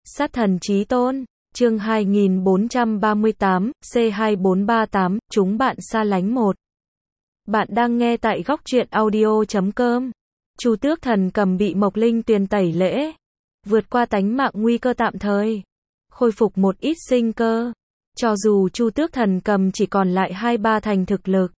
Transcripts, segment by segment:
Sát thần chí tôn, chương 2438, C2438, chúng bạn xa lánh một. Bạn đang nghe tại góc truyện audio.com. Chu Tước Thần Cầm bị Mộc Linh Tuyền tẩy lễ, vượt qua tánh mạng nguy cơ tạm thời, khôi phục một ít sinh cơ. Cho dù Chu Tước Thần Cầm chỉ còn lại 2-3 thành thực lực,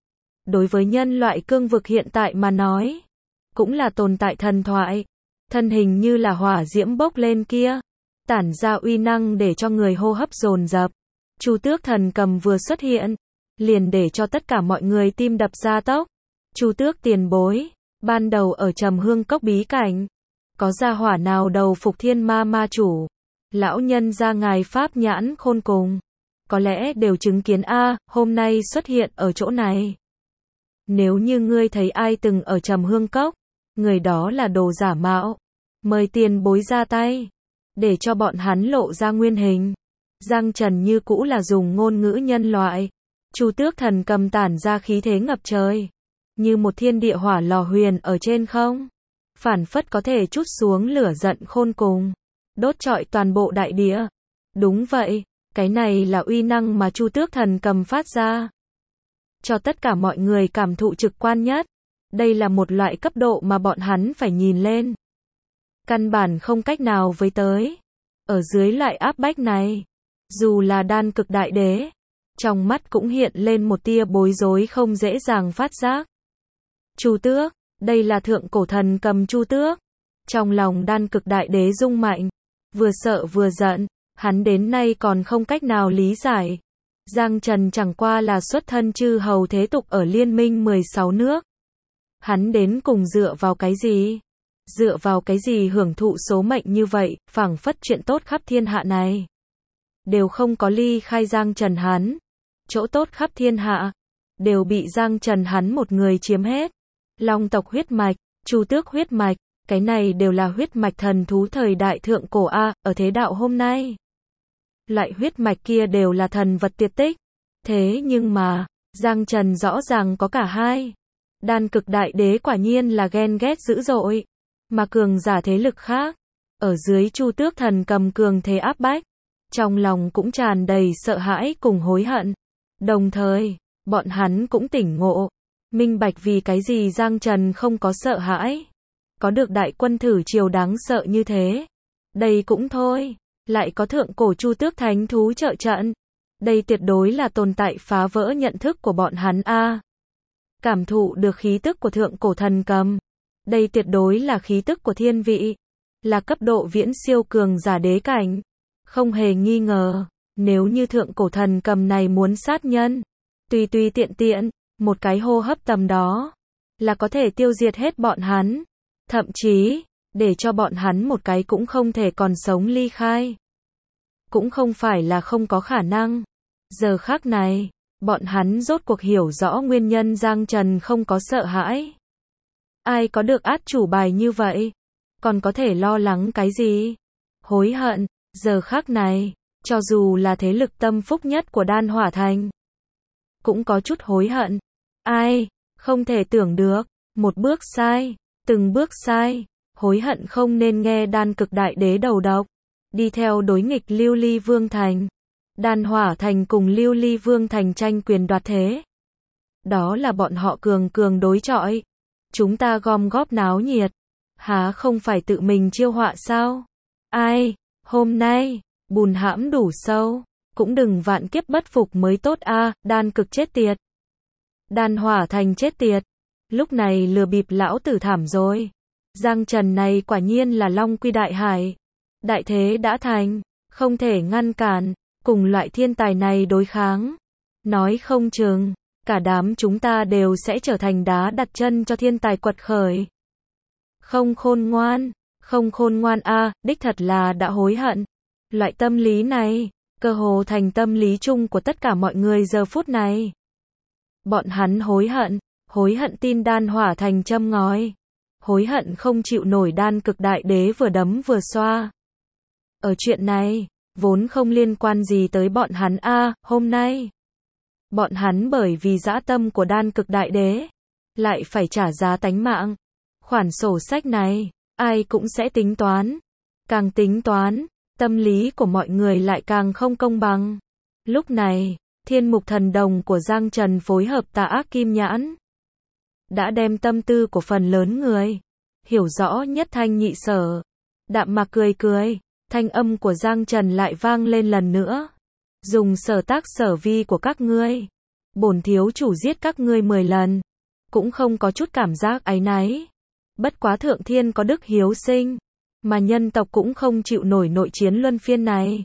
đối với nhân loại cương vực hiện tại mà nói, cũng là tồn tại thần thoại. Thân hình như là hỏa diễm bốc lên kia, tản ra uy năng để cho người hô hấp dồn dập. Chu Tước Thần Cầm vừa xuất hiện, liền để cho tất cả mọi người tim đập gia tốc. Chu Tước tiền bối, ban đầu ở Trầm Hương Cốc bí cảnh, có gia hỏa nào đầu phục thiên ma ma chủ? Lão nhân gia ngài pháp nhãn khôn cùng, có lẽ đều chứng kiến hôm nay xuất hiện ở chỗ này. Nếu như ngươi thấy ai từng ở Trầm Hương Cốc, người đó là đồ giả mạo, mời tiền bối ra tay, để cho bọn hắn lộ ra nguyên hình. Giang Trần như cũ là dùng ngôn ngữ nhân loại. Chu Tước Thần Cầm tản ra khí thế ngập trời, như một thiên địa hỏa lò huyền ở trên không, phản phất có thể trút xuống lửa giận khôn cùng, đốt trọi toàn bộ đại địa. Đúng vậy, cái này là uy năng mà Chu Tước Thần Cầm phát ra, cho tất cả mọi người cảm thụ trực quan nhất. Đây là một loại cấp độ mà bọn hắn phải nhìn lên, căn bản không cách nào với tới. Ở dưới loại áp bách này, dù là đan cực đại đế, trong mắt cũng hiện lên một tia bối rối không dễ dàng phát giác. Chu Tước, đây là thượng cổ thần cầm Chu Tước. Trong lòng đan cực đại đế rung mạnh, vừa sợ vừa giận, hắn đến nay còn không cách nào lý giải. Giang Trần chẳng qua là xuất thân chư hầu thế tục ở Liên minh 16 nước. Hắn đến cùng dựa vào cái gì? Dựa vào cái gì hưởng thụ số mệnh như vậy, phảng phất chuyện tốt khắp thiên hạ này đều không có ly khai Giang Trần hắn. Chỗ tốt khắp thiên hạ đều bị Giang Trần hắn một người chiếm hết. Long tộc huyết mạch, Chu Tước huyết mạch, cái này đều là huyết mạch thần thú thời đại thượng cổ ở thế đạo hôm nay. Loại huyết mạch kia đều là thần vật tuyệt tích. Thế nhưng mà, Giang Trần rõ ràng có cả hai. Đan cực đại đế quả nhiên là ghen ghét dữ dội, mà cường giả thế lực khác, ở dưới Chu Tước Thần Cầm cường thế áp bách, trong lòng cũng tràn đầy sợ hãi cùng hối hận. Đồng thời, bọn hắn cũng tỉnh ngộ, minh bạch vì cái gì Giang Trần không có sợ hãi, có được đại quân thử triều đáng sợ như thế. Đây cũng thôi, lại có thượng cổ Chu Tước thánh thú trợ trận. Đây tuyệt đối là tồn tại phá vỡ nhận thức của bọn hắn Cảm thụ được khí tức của thượng cổ thần cầm. Đây tuyệt đối là khí tức của thiên vị, là cấp độ viễn siêu cường giả đế cảnh. Không hề nghi ngờ, nếu như thượng cổ thần cầm này muốn sát nhân, tùy tùy tiện tiện, một cái hô hấp tầm đó, là có thể tiêu diệt hết bọn hắn. Thậm chí, để cho bọn hắn một cái cũng không thể còn sống ly khai. Cũng không phải là không có khả năng. Giờ khắc này, bọn hắn rốt cuộc hiểu rõ nguyên nhân Giang Trần không có sợ hãi. Ai có được át chủ bài như vậy, còn có thể lo lắng cái gì? Hối hận, giờ khắc này, cho dù là thế lực tâm phúc nhất của Đan Hỏa Thành, cũng có chút hối hận. Ai, không thể tưởng được, một bước sai, từng bước sai, hối hận không nên nghe đan cực đại đế đầu độc, đi theo đối nghịch Lưu Ly Vương Thành. Đan Hỏa Thành cùng Lưu Ly Vương Thành tranh quyền đoạt thế. Đó là bọn họ cường đối chọi. Chúng ta gom góp náo nhiệt, há không phải tự mình chiêu họa sao? Ai, hôm nay, bùn hãm đủ sâu, cũng đừng vạn kiếp bất phục mới tốt đan cực chết tiệt. Đan Hỏa Thành chết tiệt. Lúc này lừa bịp lão tử thảm rồi. Giang Trần này quả nhiên là long quy đại hải. Đại thế đã thành, không thể ngăn cản, cùng loại thiên tài này đối kháng. Nói không chừng, cả đám chúng ta đều sẽ trở thành đá đặt chân cho thiên tài quật khởi. Không khôn ngoan đích thật là đã hối hận. Loại tâm lý này, cơ hồ thành tâm lý chung của tất cả mọi người giờ phút này. Bọn hắn hối hận tin Đan Hỏa Thành châm ngòi. Hối hận không chịu nổi đan cực đại đế vừa đấm vừa xoa. Ở chuyện này, vốn không liên quan gì tới bọn hắn hôm nay. Bọn hắn bởi vì dã tâm của đan cực đại đế, lại phải trả giá tánh mạng. Khoản sổ sách này, ai cũng sẽ tính toán. Càng tính toán, tâm lý của mọi người lại càng không công bằng. Lúc này, Thiên Mục Thần Đồng của Giang Trần phối hợp Tà Ác Kim Nhãn đã đem tâm tư của phần lớn người hiểu rõ nhất thanh nhị sở. Đạm Mạc cười cười, thanh âm của Giang Trần lại vang lên lần nữa. Dùng sở tác sở vi của các ngươi, bổn thiếu chủ giết các ngươi 10 lần, cũng không có chút cảm giác áy náy. Bất quá thượng thiên có đức hiếu sinh, mà nhân tộc cũng không chịu nổi nội chiến luân phiên này.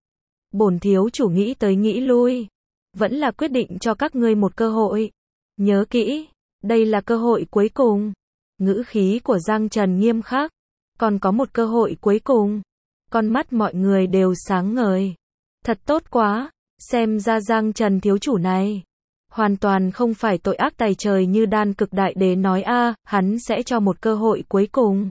Bổn thiếu chủ nghĩ tới nghĩ lui, vẫn là quyết định cho các ngươi một cơ hội. Nhớ kỹ, đây là cơ hội cuối cùng. Ngữ khí của Giang Trần nghiêm khắc. Còn có một cơ hội cuối cùng. Con mắt mọi người đều sáng ngời. Thật tốt quá, xem ra Giang Trần thiếu chủ này hoàn toàn không phải tội ác tày trời như Đan Cực Đại Đế nói hắn sẽ cho một cơ hội cuối cùng.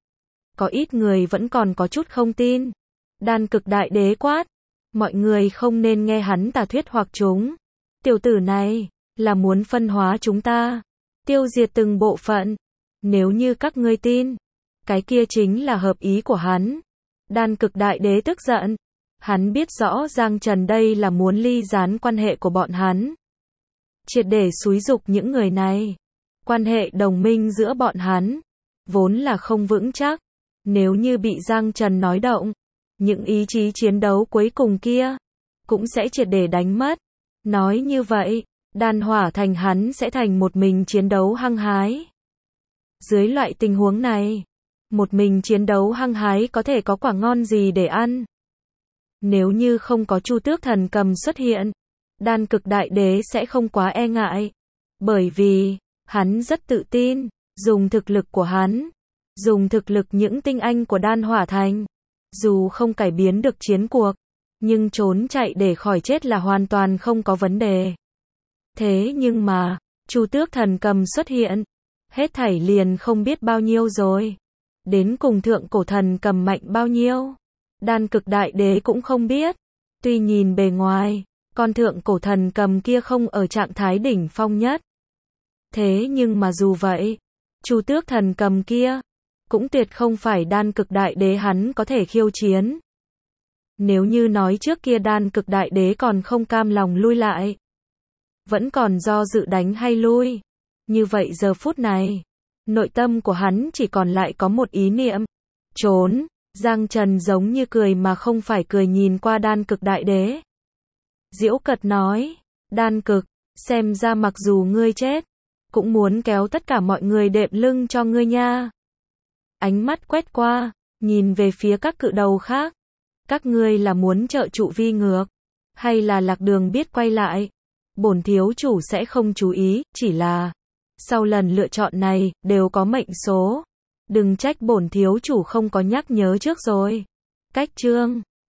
Có ít người vẫn còn có chút không tin. Đan Cực Đại Đế quát, mọi người không nên nghe hắn tà thuyết hoặc chúng. Tiểu tử này là muốn phân hóa chúng ta, tiêu diệt từng bộ phận. Nếu như các ngươi tin, cái kia chính là hợp ý của hắn. Đan Cực Đại Đế tức giận. Hắn biết rõ Giang Trần đây là muốn ly gián quan hệ của bọn hắn, triệt để xúi giục những người này. Quan hệ đồng minh giữa bọn hắn vốn là không vững chắc. Nếu như bị Giang Trần nói động, những ý chí chiến đấu cuối cùng kia cũng sẽ triệt để đánh mất. Nói như vậy, Đan Hỏa Thành hắn sẽ thành một mình chiến đấu hăng hái. Dưới loại tình huống này, một mình chiến đấu hăng hái có thể có quả ngon gì để ăn. Nếu như không có Chu Tước Thần Cầm xuất hiện, Đan Cực Đại Đế sẽ không quá e ngại. Bởi vì, hắn rất tự tin, dùng thực lực của hắn, dùng thực lực những tinh anh của Đan Hỏa Thành, dù không cải biến được chiến cuộc, nhưng trốn chạy để khỏi chết là hoàn toàn không có vấn đề. Thế nhưng mà, Chu Tước Thần Cầm xuất hiện, hết thảy liền không biết bao nhiêu rồi. Đến cùng Thượng Cổ Thần Cầm mạnh bao nhiêu, Đan Cực Đại Đế cũng không biết. Tuy nhìn bề ngoài, con Thượng Cổ Thần Cầm kia không ở trạng thái đỉnh phong nhất. Thế nhưng mà dù vậy, Chu Tước Thần Cầm kia cũng tuyệt không phải Đan Cực Đại Đế hắn có thể khiêu chiến. Nếu như nói trước kia Đan Cực Đại Đế còn không cam lòng lui lại, vẫn còn do dự đánh hay lui, như vậy giờ phút này, nội tâm của hắn chỉ còn lại có một ý niệm, trốn. Giang Trần giống như cười mà không phải cười nhìn qua Đan Cực Đại Đế. Giễu cợt nói, Đan Cực, xem ra mặc dù ngươi chết, cũng muốn kéo tất cả mọi người đệm lưng cho ngươi nha. Ánh mắt quét qua, nhìn về phía các cự đầu khác. Các ngươi là muốn trợ trụ vi ngược, hay là lạc đường biết quay lại? Bổn thiếu chủ sẽ không chú ý, chỉ là sau lần lựa chọn này, đều có mệnh số. Đừng trách bổn thiếu chủ không có nhắc nhớ trước rồi. Cách chương